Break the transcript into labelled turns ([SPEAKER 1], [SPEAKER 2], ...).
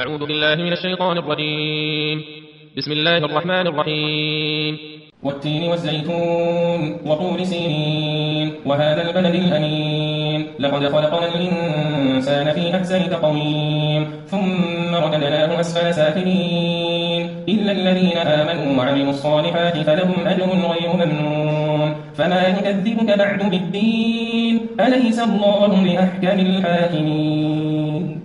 [SPEAKER 1] أعوذ بالله من الشيطان الرجيم. بسم الله الرحمن الرحيم.
[SPEAKER 2] والتين والزيتون وطور سينين وهذا البلد الأمين لقد خلقنا الإنسان في أحسن تقويم ثم رددناه أسفل سافلين إلا الذين آمنوا وعملوا الصالحات فلهم أجر غير ممنون فما يكذبك بعد بالدين أليس الله بأحكم الحاكمين.